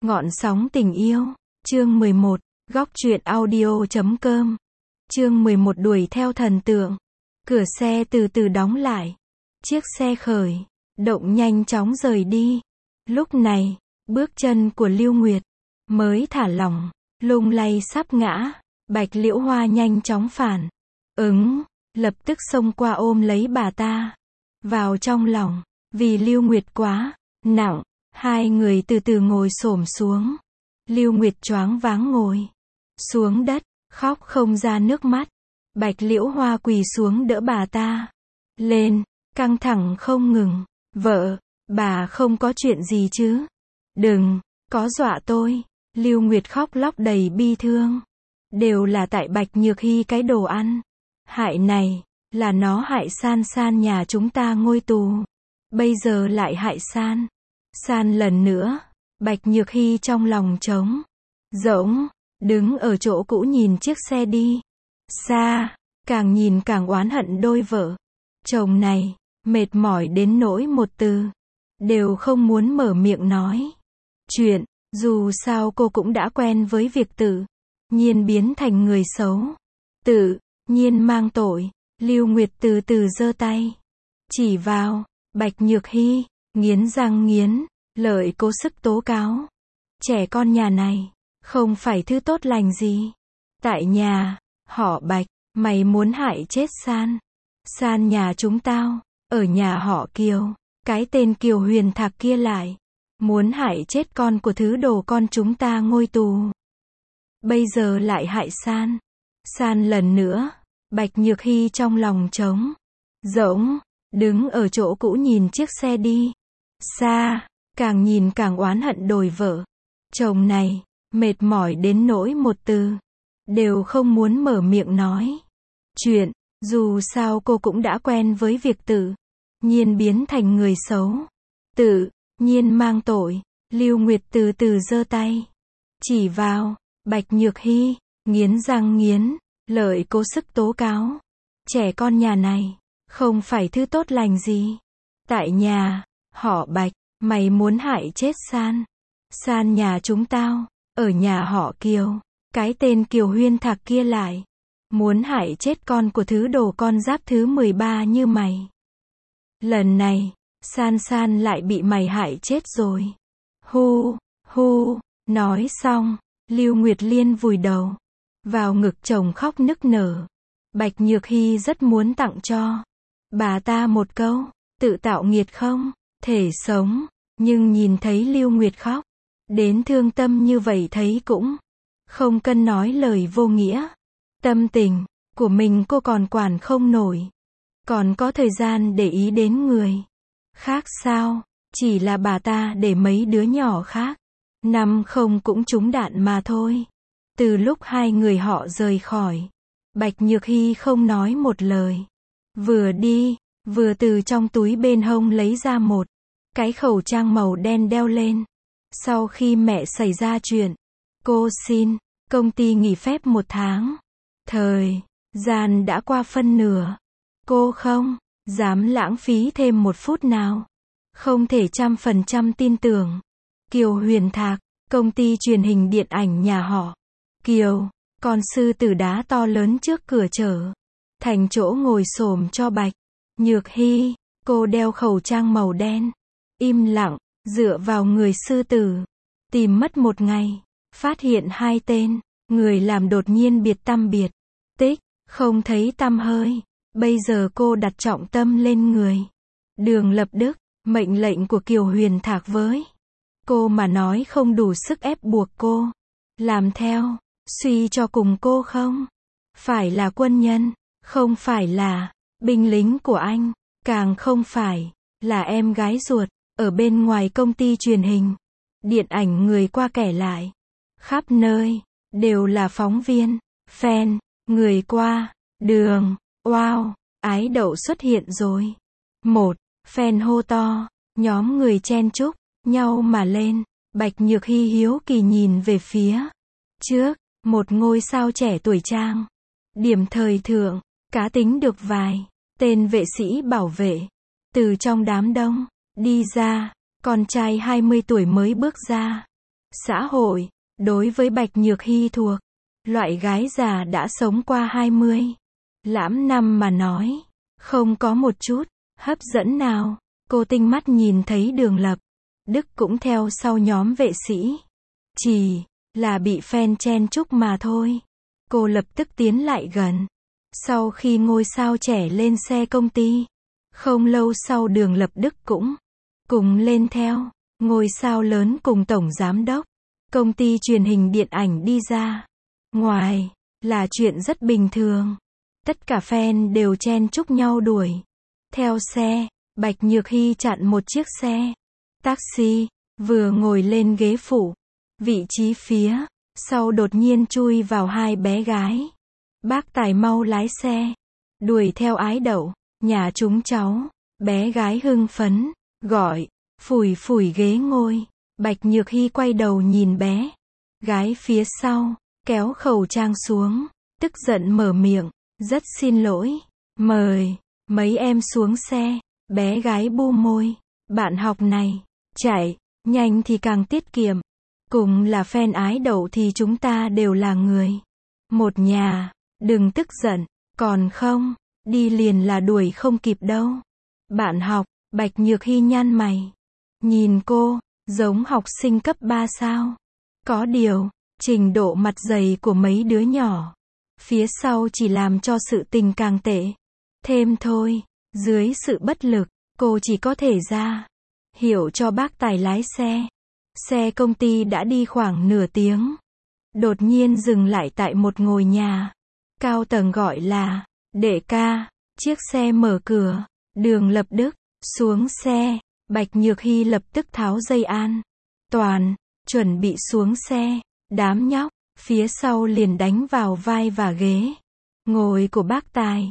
Ngọn sóng tình yêu. Chương 11. Góc truyện audio.com. Chương 11 đuổi theo thần tượng. Cửa xe từ từ đóng lại. Chiếc xe khởi động nhanh chóng rời đi. Lúc này, bước chân của Lưu Nguyệt mới thả lỏng, lung lay sắp ngã. Bạch Liễu Hoa nhanh chóng phản ứng, lập tức xông qua ôm lấy bà ta vào trong lòng. Vì Lưu Nguyệt quá nặng, hai người từ từ ngồi xổm xuống. Lưu Nguyệt choáng váng ngồi xuống đất, khóc không ra nước mắt. Bạch Liễu Hoa quỳ xuống đỡ bà ta lên, căng thẳng không ngừng. Vợ, bà không có chuyện gì chứ? Đừng có dọa tôi. Lưu Nguyệt khóc lóc đầy bi thương. Đều là tại Bạch Nhược Hy cái đồ ăn hại này, là nó hại San San nhà chúng ta ngôi tù. Bây giờ lại hại San San lần nữa. Bạch Nhược Hy trong lòng trống rỗng, đứng ở chỗ cũ nhìn chiếc xe đi xa, càng nhìn càng oán hận đôi vợ chồng này, mệt mỏi đến nỗi một từ đều không muốn mở miệng nói chuyện. Dù sao cô cũng đã quen với việc tự nhiên biến thành người xấu, tự nhiên mang tội. Lưu Nguyệt từ từ giơ tay chỉ vào Bạch Nhược Hy, nghiến răng nghiến lợi cố sức tố cáo. Trẻ con nhà này không phải thứ tốt lành gì. Tại nhà họ Bạch, mày muốn hại chết San San nhà chúng tao. Ở nhà họ Kiều, cái tên Kiều Huyền Thạc kia lại muốn hại chết con của thứ đồ con chúng ta ngôi tù. Bây giờ lại hại San San lần nữa. Bạch Nhược Hy trong lòng trống rỗng, đứng ở chỗ cũ nhìn chiếc xe đi xa, càng nhìn càng oán hận đôi vợ chồng này, mệt mỏi đến nỗi một từ đều không muốn mở miệng nói chuyện. Dù sao cô cũng đã quen với việc tự nhiên biến thành người xấu, tự nhiên mang tội. Lưu Nguyệt từ từ giơ tay chỉ vào Bạch Nhược Hy, nghiến răng nghiến lợi cố sức tố cáo. Trẻ con nhà này không phải thứ tốt lành gì. Tại nhà họ Bạch, mày muốn hại chết San San nhà chúng tao. Ở nhà họ Kiều, cái tên Kiều Huyên Thạc kia lại muốn hại chết con của thứ đồ con giáp thứ 13 như mày. Lần này, San San lại bị mày hại chết rồi. Hu, hu. Nói xong, Lưu Nguyệt Liên vùi đầu vào ngực chồng khóc nức nở. Bạch Nhược Hy rất muốn tặng cho bà ta một câu, tự tạo nghiệt không thể sống. Nhưng nhìn thấy Lưu Nguyệt khóc đến thương tâm như vậy thấy cũng không cần nói lời vô nghĩa. Tâm tình của mình cô còn quản không nổi. Còn có thời gian để ý đến người khác sao? Chỉ là bà ta để mấy đứa nhỏ khác năm không cũng trúng đạn mà thôi. Từ lúc hai người họ rời khỏi, Bạch Nhược Hy không nói một lời. Vừa đi, vừa từ trong túi bên hông lấy ra một cái khẩu trang màu đen đeo lên. Sau khi mẹ xảy ra chuyện, cô xin công ty nghỉ phép 1 tháng. Thời gian đã qua phân nửa. Cô không dám lãng phí thêm 1 phút nào. Không thể 100% tin tưởng. Kiều Huyền Thạc, công ty truyền hình điện ảnh nhà họ Kiều, con sư tử đá to lớn trước cửa trở thành chỗ ngồi xổm cho Bạch Nhược Hy. Cô đeo khẩu trang màu đen, im lặng dựa vào người sư tử, tìm mất 1 ngày, phát hiện 2 tên người làm đột nhiên biệt tăm biệt tích, không thấy tăm hơi. Bây giờ cô đặt trọng tâm lên người Đường Lập Đức. Mệnh lệnh của Kiều Huyền Thạc với cô mà nói không đủ sức ép buộc cô làm theo. Suy cho cùng cô không phải là quân nhân, không phải là binh lính của anh, càng không phải là em gái ruột. Ở bên ngoài công ty truyền hình điện ảnh, người qua kẻ lại, khắp nơi đều là phóng viên, fan, người qua đường. Wow, ái đậu xuất hiện rồi. Một fan hô to, nhóm người chen chúc nhau mà lên. Bạch Nhược Hy hiếu kỳ nhìn về phía trước, một ngôi sao trẻ tuổi trang điểm thời thượng, cá tính được vài tên vệ sĩ bảo vệ. Từ trong đám đông đi ra, con trai 20 tuổi mới bước ra. Xã hội, đối với Bạch Nhược Hy thuộc loại gái già đã sống qua 20 lăm năm mà nói, không có một chút hấp dẫn nào. Cô tinh mắt nhìn thấy Đường Lập Đức cũng theo sau nhóm vệ sĩ. Chỉ là bị fan chen chúc mà thôi. Cô lập tức tiến lại gần. Sau khi ngôi sao trẻ lên xe công ty, không lâu sau Đường Lập Đức cũng cùng lên theo. Ngôi sao lớn cùng tổng giám đốc công ty truyền hình điện ảnh đi ra ngoài là chuyện rất bình thường. Tất cả fan đều chen chúc nhau đuổi theo xe. Bạch Nhược Hy chặn một chiếc xe taxi, vừa ngồi lên ghế phụ, vị trí phía sau đột nhiên chui vào hai bé gái. Bác Tài mau lái xe đuổi theo ái đậu nhà chúng cháu. Bé gái hưng phấn gọi, phủi phủi ghế ngồi. Bạch Nhược Hy quay đầu nhìn bé gái phía sau, kéo khẩu trang xuống, tức giận mở miệng, rất xin lỗi, mời mấy em xuống xe. Bé gái bu môi, bạn học này chạy nhanh thì càng tiết kiệm, cùng là fan ái đậu thì chúng ta đều là người một nhà, đừng tức giận, còn không đi liền là đuổi không kịp đâu. Bạn học. Bạch Nhược Hy nhăn mày nhìn cô, giống học sinh cấp 3 sao. Có điều, trình độ mặt dày của mấy đứa nhỏ phía sau chỉ làm cho sự tình càng tệ thêm thôi. Dưới sự bất lực, cô chỉ có thể ra hiệu cho bác Tài lái xe. Xe công ty đã đi khoảng nửa tiếng, đột nhiên dừng lại tại một ngôi nhà cao tầng gọi là Đệ Ca. Chiếc xe mở cửa, Đường Lập Đức xuống xe. Bạch Nhược Hy lập tức tháo dây an toàn, chuẩn bị xuống xe. Đám nhóc phía sau liền đánh vào vai và ghế ngồi của bác Tài.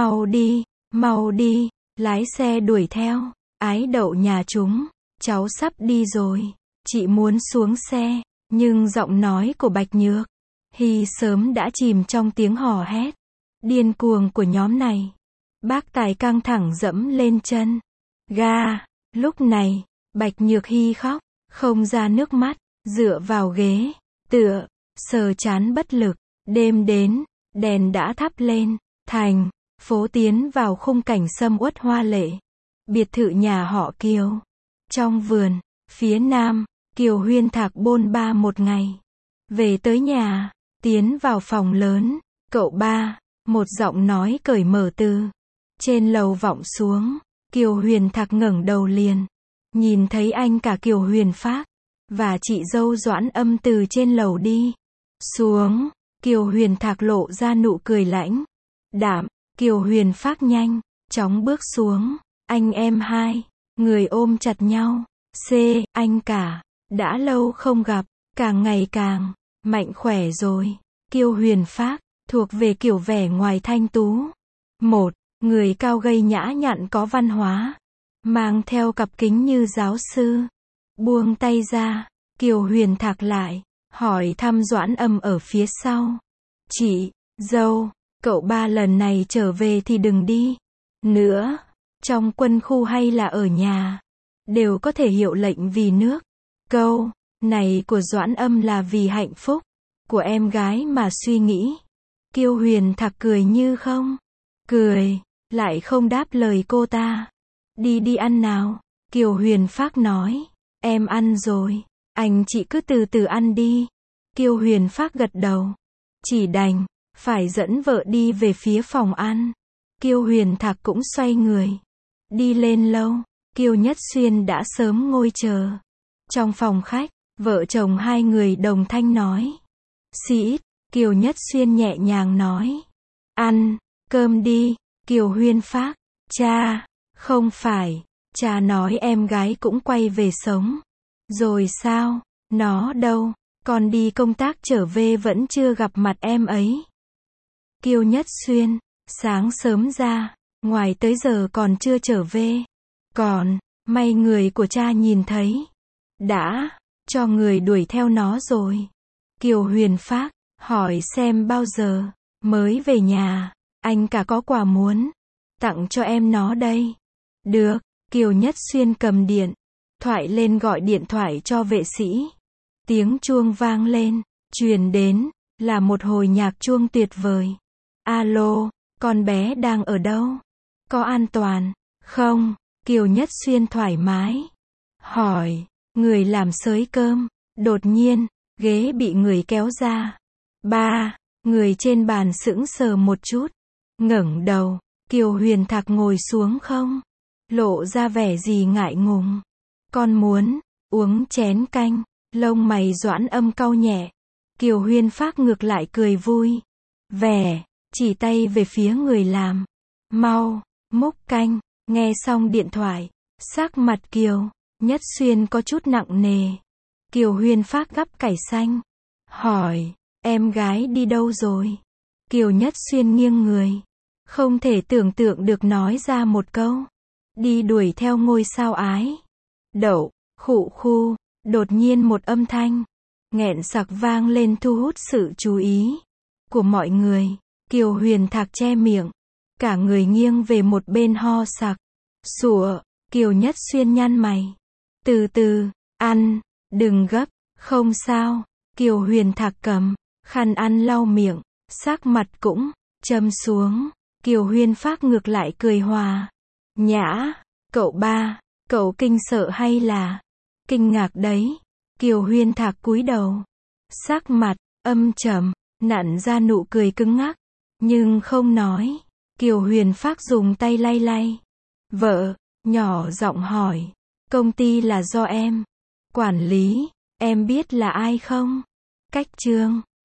Mau đi, lái xe đuổi theo. Ái đậu nhà chúng, cháu sắp đi rồi, chị muốn xuống xe. Nhưng giọng nói của Bạch Nhược Hy sớm đã chìm trong tiếng hò hét điên cuồng của nhóm này. Bác Tài căng thẳng dẫm lên chân ga. Lúc này, Bạch Nhược Hy khóc không ra nước mắt, dựa vào ghế tựa, sờ trán bất lực. Đêm đến, đèn đã thắp lên, thành phố tiến vào khung cảnh sầm uất hoa lệ. Biệt thự nhà họ Kiều. Trong vườn, phía nam, Kiều Huyên Thạc bôn ba một ngày. Về tới nhà, tiến vào phòng lớn. Cậu ba, một giọng nói cởi mở từ trên lầu vọng xuống. Kiều Huyền Thạc ngẩng đầu liền nhìn thấy anh cả Kiều Huyền Phác và chị dâu Doãn Âm từ trên lầu đi xuống. Kiều Huyền Thạc lộ ra nụ cười lãnh đạm. Kiều Huyền Phác nhanh chóng bước xuống. Anh em hai người ôm chặt nhau. Anh cả, đã lâu không gặp, càng ngày càng mạnh khỏe rồi. Kiều Huyền Phác thuộc về kiểu vẻ ngoài thanh tú, một người cao gầy nhã nhặn có văn hóa, mang theo cặp kính như giáo sư. Buông tay ra, Kiều Huyền Thạc lại hỏi thăm Doãn Âm ở phía sau. Chị dâu, cậu ba lần này trở về thì đừng đi nữa. Trong quân khu hay là ở nhà, đều có thể hiệu lệnh vì nước. Câu này của Doãn Âm là vì hạnh phúc của em gái mà suy nghĩ. Kiều Huyền Thạc cười như không cười, lại không đáp lời cô ta. Đi ăn nào. Kiều Huyền Phác nói. Em ăn rồi, anh chị cứ từ từ ăn đi. Kiều Huyền Phác gật đầu, chỉ đành phải dẫn vợ đi về phía phòng ăn. Kiều Huyền Thạc cũng xoay người đi lên lâu. Kiều Nhất Xuyên đã sớm ngồi chờ trong phòng khách. Vợ chồng hai người đồng thanh nói. Sĩ, Kiều Nhất Xuyên nhẹ nhàng nói. Ăn cơm đi. Kiều Huyền Phác. Cha, không phải, cha nói em gái cũng quay về sống rồi sao? Nó đâu, con đi công tác trở về vẫn chưa gặp mặt em ấy. Kiều Nhất Xuyên. Sáng sớm ra, ngoài tới giờ còn chưa trở về. Còn, may người của cha nhìn thấy, đã cho người đuổi theo nó rồi. Kiều Huyền Phác hỏi xem bao giờ mới về nhà. Anh cả có quà muốn tặng cho em nó đây. Được. Kiều Nhất Xuyên cầm điện thoại lên gọi điện thoại cho vệ sĩ. Tiếng chuông vang lên, truyền đến, là một hồi nhạc chuông tuyệt vời. Alo, con bé đang ở đâu? Có an toàn, không? Kiều Nhất Xuyên thoải mái hỏi, người làm xới cơm. Đột nhiên, ghế bị người kéo ra. Ba, người trên bàn sững sờ một chút. Ngẩng đầu, Kiều Huyền Thạc ngồi xuống không? Lộ ra vẻ gì ngại ngùng. Con muốn uống chén canh. Lông mày Doãn Âm cau nhẹ. Kiều Huyên Phác ngược lại cười vui vẻ, chỉ tay về phía người làm. Mau, múc canh. Nghe xong điện thoại, sắc mặt Kiều Nhất Xuyên có chút nặng nề. Kiều Huyên Phác gắp cải xanh, hỏi, em gái đi đâu rồi? Kiều Nhất Xuyên nghiêng người, không thể tưởng tượng được nói ra một câu. Đi đuổi theo ngôi sao ái. Đậu, khụ khu, đột nhiên một âm thanh nghẹn sặc vang lên thu hút sự chú ý của mọi người. Kiều Huyền Thạc che miệng, cả người nghiêng về một bên ho sặc, sủa. Kiều Nhất Xuyên nhăn mày. Từ từ, ăn, đừng gấp, không sao. Kiều Huyền Thạc cầm khăn ăn lau miệng, sắc mặt cũng trầm xuống. Kiều Huyên Phác ngược lại cười hòa nhã. Cậu ba, cậu kinh sợ hay là kinh ngạc đấy? Kiều Huyên Thạc cúi đầu, sắc mặt âm trầm, nặn ra nụ cười cứng ngắc, nhưng không nói. Kiều Huyền Phác dùng tay lay lay vợ, nhỏ giọng hỏi, công ty là do em quản lý, em biết là ai không? Cách Trương